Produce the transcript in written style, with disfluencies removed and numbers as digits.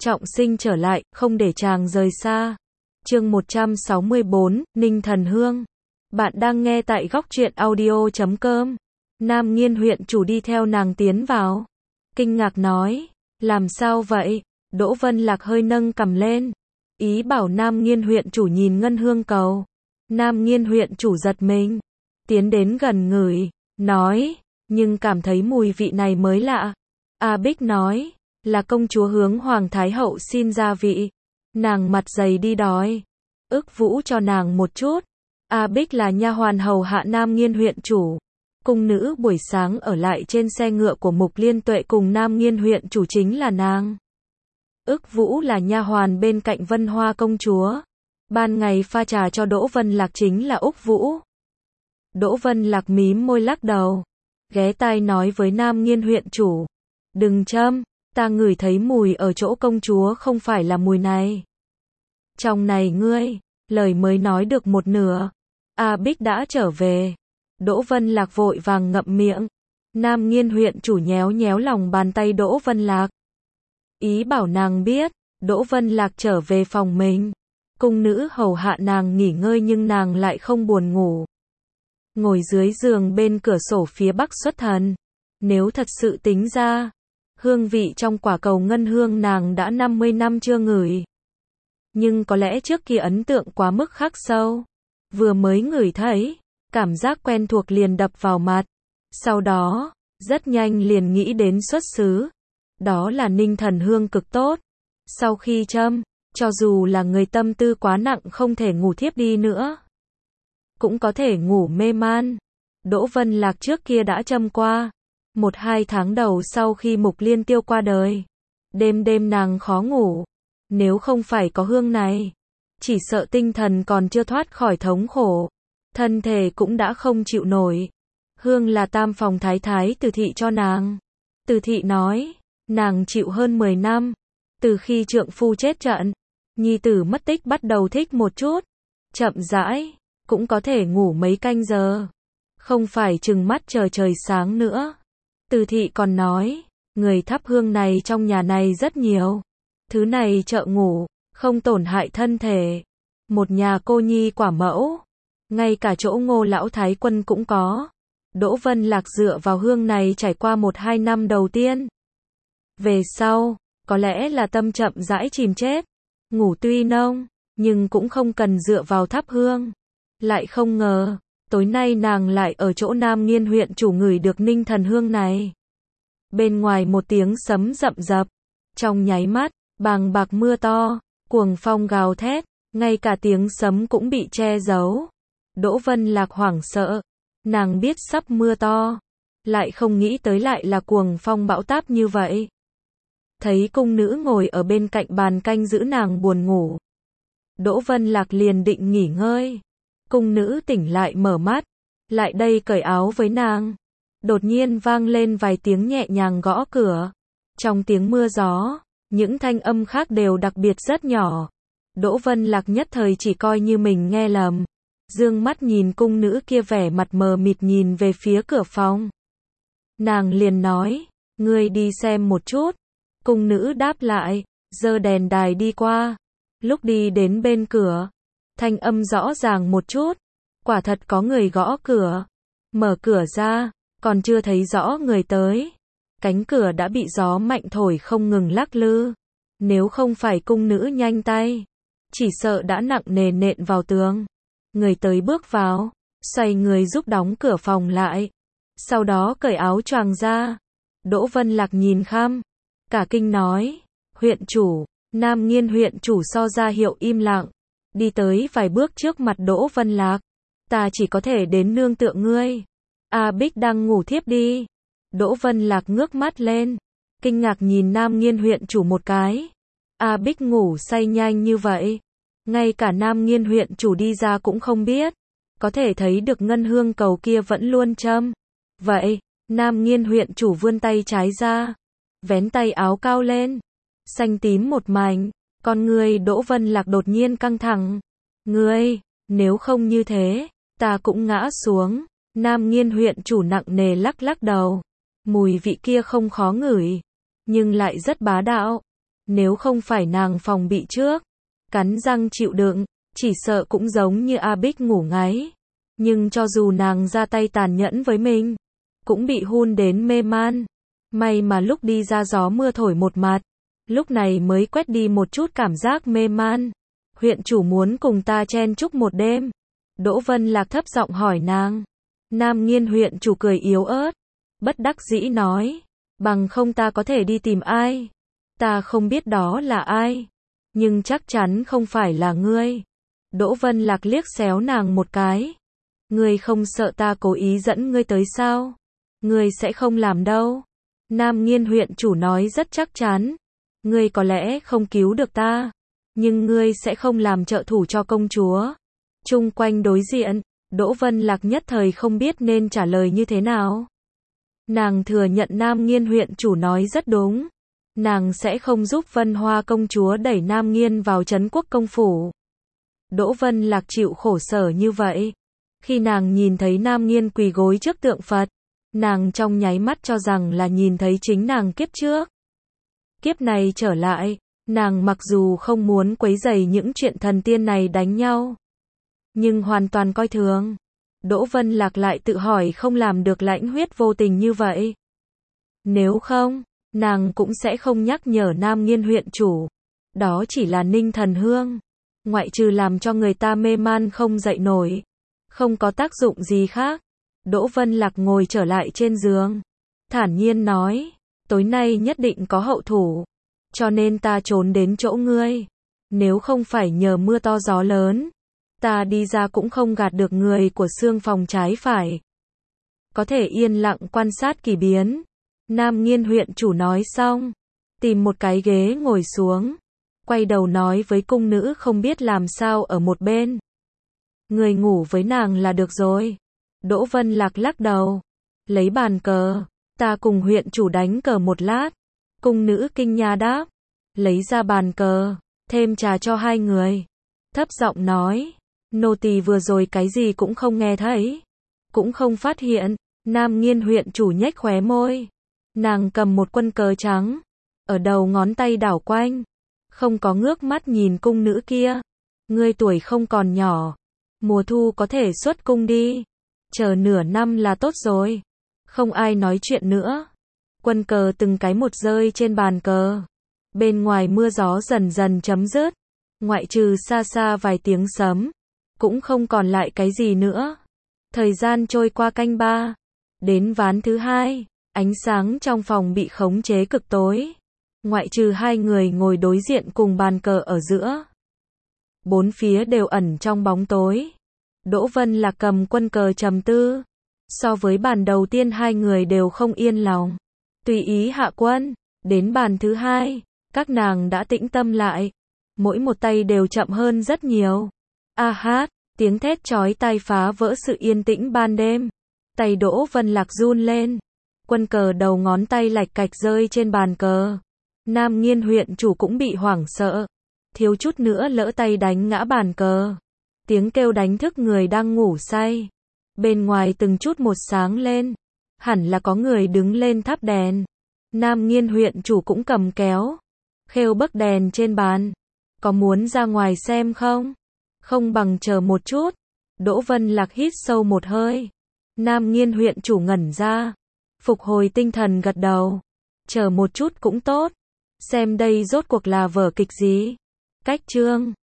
trọng sinh trở lại, không để chàng rời xa. Chương 164, Ninh Thần Hương. Bạn đang nghe tại góc truyện audio.com. Nam Nghiên huyện chủ đi theo nàng tiến vào. Kinh ngạc nói, làm sao vậy? Đỗ Vân Lạc hơi nâng cằm lên. Ý bảo Nam Nghiên huyện chủ nhìn ngân hương cầu. Nam Nghiên huyện chủ giật mình. Tiến đến gần ngửi, nói, nhưng cảm thấy mùi vị này mới lạ. A Bích nói, là công chúa hướng Hoàng Thái Hậu xin gia vị. Nàng mặt dày đi đòi. Ước Vũ cho nàng một chút. A Bích là nha hoàn hầu hạ Nam Nghiên huyện chủ. Cung nữ buổi sáng ở lại trên xe ngựa của Mục Liên Tuệ cùng Nam Nghiên huyện chủ chính là nàng. Ước Vũ là nha hoàn bên cạnh Vân Hoa công chúa. Ban ngày pha trà cho Đỗ Vân Lạc chính là Úc Vũ. Đỗ Vân Lạc mím môi lắc đầu, ghé tai nói với Nam Nghiên huyện chủ, đừng châm, ta ngửi thấy mùi ở chỗ công chúa không phải là mùi này. Trong này ngươi, lời mới nói được một nửa, A Bích đã trở về. Đỗ Vân Lạc vội vàng ngậm miệng. Nam Nghiên huyện chủ nhéo nhéo lòng bàn tay Đỗ Vân Lạc. Ý bảo nàng biết, Đỗ Vân Lạc trở về phòng mình. Cung nữ hầu hạ nàng nghỉ ngơi nhưng nàng lại không buồn ngủ. Ngồi dưới giường bên cửa sổ phía bắc xuất thần. Nếu thật sự tính ra, hương vị trong quả cầu ngân hương nàng đã 50 năm chưa ngửi. Nhưng có lẽ trước kia ấn tượng quá mức khắc sâu. Vừa mới ngửi thấy, cảm giác quen thuộc liền đập vào mặt. Sau đó, rất nhanh liền nghĩ đến xuất xứ. Đó là Ninh Thần Hương cực tốt. Sau khi châm, cho dù là người tâm tư quá nặng không thể ngủ thiếp đi nữa, cũng có thể ngủ mê man. Đỗ Vân Lạc trước kia đã châm qua. 1-2 tháng đầu sau khi Mục Liên Tiêu qua đời, đêm đêm nàng khó ngủ. Nếu không phải có hương này, chỉ sợ tinh thần còn chưa thoát khỏi thống khổ, thân thể cũng đã không chịu nổi. Hương là tam phòng thái thái Từ Thị cho nàng. Từ Thị nói, nàng chịu hơn 10 năm, từ khi trượng phu chết trận, nhi tử mất tích bắt đầu thích một chút, chậm rãi, cũng có thể ngủ mấy canh giờ, không phải trừng mắt chờ trời sáng nữa. Từ Thị còn nói, người thắp hương này trong nhà này rất nhiều, thứ này trợ ngủ, không tổn hại thân thể. Một nhà cô nhi quả mẫu, ngay cả chỗ Ngô lão thái quân cũng có. Đỗ Vân Lạc dựa vào hương này trải qua 1-2 năm đầu tiên. Về sau, có lẽ là tâm chậm rãi chìm chết. Ngủ tuy nông, nhưng cũng không cần dựa vào thắp hương. Lại không ngờ, tối nay nàng lại ở chỗ Nam Nghiên huyện chủ ngửi được Ninh Thần Hương này. Bên ngoài một tiếng sấm rậm rập. Trong nháy mắt, bàng bạc mưa to, cuồng phong gào thét, ngay cả tiếng sấm cũng bị che giấu. Đỗ Vân Lạc hoảng sợ. Nàng biết sắp mưa to, lại không nghĩ tới lại là cuồng phong bão táp như vậy. Thấy cung nữ ngồi ở bên cạnh bàn canh giữ nàng buồn ngủ. Đỗ Vân Lạc liền định nghỉ ngơi. Cung nữ tỉnh lại mở mắt, lại đây cởi áo với nàng. Đột nhiên vang lên vài tiếng nhẹ nhàng gõ cửa. Trong tiếng mưa gió, những thanh âm khác đều đặc biệt rất nhỏ. Đỗ Vân Lạc nhất thời chỉ coi như mình nghe lầm. Dương mắt nhìn cung nữ kia vẻ mặt mờ mịt nhìn về phía cửa phòng. Nàng liền nói, ngươi đi xem một chút. Cung nữ đáp lại, giơ đèn đài đi qua. Lúc đi đến bên cửa, thanh âm rõ ràng một chút. Quả thật có người gõ cửa. Mở cửa ra, còn chưa thấy rõ người tới. Cánh cửa đã bị gió mạnh thổi không ngừng lắc lư. Nếu không phải cung nữ nhanh tay, chỉ sợ đã nặng nề nện vào tường. Người tới bước vào, xoay người giúp đóng cửa phòng lại. Sau đó cởi áo choàng ra. Đỗ Vân Lạc nhìn khăm, cả kinh nói, huyện chủ. Nam Nghiên huyện chủ so ra hiệu im lặng, đi tới vài bước trước mặt Đỗ Vân Lạc. Ta chỉ có thể đến nương tựa ngươi. A Bích đang ngủ thiếp đi. Đỗ Vân Lạc ngước mắt lên, kinh ngạc nhìn Nam Nghiên huyện chủ một cái. A Bích ngủ say nhanh như vậy, ngay cả Nam Nghiên huyện chủ đi ra cũng không biết. Có thể thấy được ngân hương cầu kia vẫn luôn châm. Vậy, Nam Nghiên huyện chủ vươn tay trái ra, vén tay áo cao lên, xanh tím một mảnh. Con ngươi Đỗ Vân Lạc đột nhiên căng thẳng. Ngươi, nếu không như thế, ta cũng ngã xuống. Nam Nghiên huyện chủ nặng nề lắc lắc đầu. Mùi vị kia không khó ngửi, nhưng lại rất bá đạo. Nếu không phải nàng phòng bị trước, cắn răng chịu đựng, chỉ sợ cũng giống như A Bích ngủ ngáy. Nhưng cho dù nàng ra tay tàn nhẫn với mình, cũng bị hun đến mê man. May mà lúc đi ra gió mưa thổi một mặt, lúc này mới quét đi một chút cảm giác mê man. Huyện chủ muốn cùng ta chen chúc một đêm. Đỗ Vân Lạc thấp giọng hỏi nàng. Nam Nghiên huyện chủ cười yếu ớt, bất đắc dĩ nói, bằng không ta có thể đi tìm ai. Ta không biết đó là ai, nhưng chắc chắn không phải là ngươi. Đỗ Vân Lạc liếc xéo nàng một cái. Ngươi không sợ ta cố ý dẫn ngươi tới sao? Ngươi sẽ không làm đâu. Nam Nghiên huyện chủ nói rất chắc chắn. Ngươi có lẽ không cứu được ta, nhưng ngươi sẽ không làm trợ thủ cho công chúa. Chung quanh đối diện, Đỗ Vân Lạc nhất thời không biết nên trả lời như thế nào. Nàng thừa nhận Nam Nghiên huyện chủ nói rất đúng. Nàng sẽ không giúp Vân Hoa công chúa đẩy Nam Nghiên vào trấn quốc công phủ. Đỗ Vân Lạc chịu khổ sở như vậy. Khi nàng nhìn thấy Nam Nghiên quỳ gối trước tượng Phật, nàng trong nháy mắt cho rằng là nhìn thấy chính nàng kiếp trước. Kiếp này trở lại, nàng mặc dù không muốn quấy rầy những chuyện thần tiên này đánh nhau, nhưng hoàn toàn coi thường. Đỗ Vân Lạc lại tự hỏi không làm được lãnh huyết vô tình như vậy. Nếu không, nàng cũng sẽ không nhắc nhở Nam Nghiên huyện chủ. Đó chỉ là ninh thần hương. Ngoại trừ làm cho người ta mê man không dậy nổi, không có tác dụng gì khác. Đỗ Vân Lạc ngồi trở lại trên giường, thản nhiên nói, tối nay nhất định có hậu thủ, cho nên ta trốn đến chỗ ngươi. Nếu không phải nhờ mưa to gió lớn, ta đi ra cũng không gạt được người của xương phòng trái phải. Có thể yên lặng quan sát kỳ biến. Nam Nghiên huyện chủ nói xong, tìm một cái ghế ngồi xuống, quay đầu nói với cung nữ không biết làm sao ở một bên. Người ngủ với nàng là được rồi. Đỗ Vân Lạc lắc đầu, lấy bàn cờ, ta cùng huyện chủ đánh cờ một lát. Cung nữ kinh nha đáp, lấy ra bàn cờ, thêm trà cho hai người. Thấp giọng nói, nô tỳ vừa rồi cái gì cũng không nghe thấy, cũng không phát hiện. Nam Nghiên huyện chủ nhếch khóe môi. Nàng cầm một quân cờ trắng, ở đầu ngón tay đảo quanh, không có ngước mắt nhìn cung nữ kia. Ngươi tuổi không còn nhỏ, mùa thu có thể xuất cung đi, chờ nửa năm là tốt rồi. Không ai nói chuyện nữa. Quân cờ từng cái một rơi trên bàn cờ. Bên ngoài mưa gió dần dần chấm dứt, ngoại trừ xa xa vài tiếng sấm, cũng không còn lại cái gì nữa. Thời gian trôi qua canh ba, đến ván thứ hai, ánh sáng trong phòng bị khống chế cực tối, ngoại trừ hai người ngồi đối diện cùng bàn cờ ở giữa. Bốn phía đều ẩn trong bóng tối. Đỗ Vân Lạc cầm quân cờ trầm tư. So với bàn đầu tiên hai người đều không yên lòng, tùy ý hạ quân. Đến bàn thứ hai, các nàng đã tĩnh tâm lại, mỗi một tay đều chậm hơn rất nhiều. A hát, tiếng thét chói tai phá vỡ sự yên tĩnh ban đêm. Tay Đỗ Vân Lạc run lên, quân cờ đầu ngón tay lạch cạch rơi trên bàn cờ. Nam Nghiên huyện chủ cũng bị hoảng sợ, thiếu chút nữa lỡ tay đánh ngã bàn cờ. Tiếng kêu đánh thức người đang ngủ say. Bên ngoài từng chút một sáng lên, hẳn là có người đứng lên thắp đèn. Nam Nghiên huyện chủ cũng cầm kéo, khêu bấc đèn trên bàn. Có muốn ra ngoài xem không? Không bằng chờ một chút. Đỗ Vân Lạc hít sâu một hơi. Nam Nghiên huyện chủ ngẩn ra, phục hồi tinh thần gật đầu. Chờ một chút cũng tốt. Xem đây rốt cuộc là vở kịch gì? Cách chương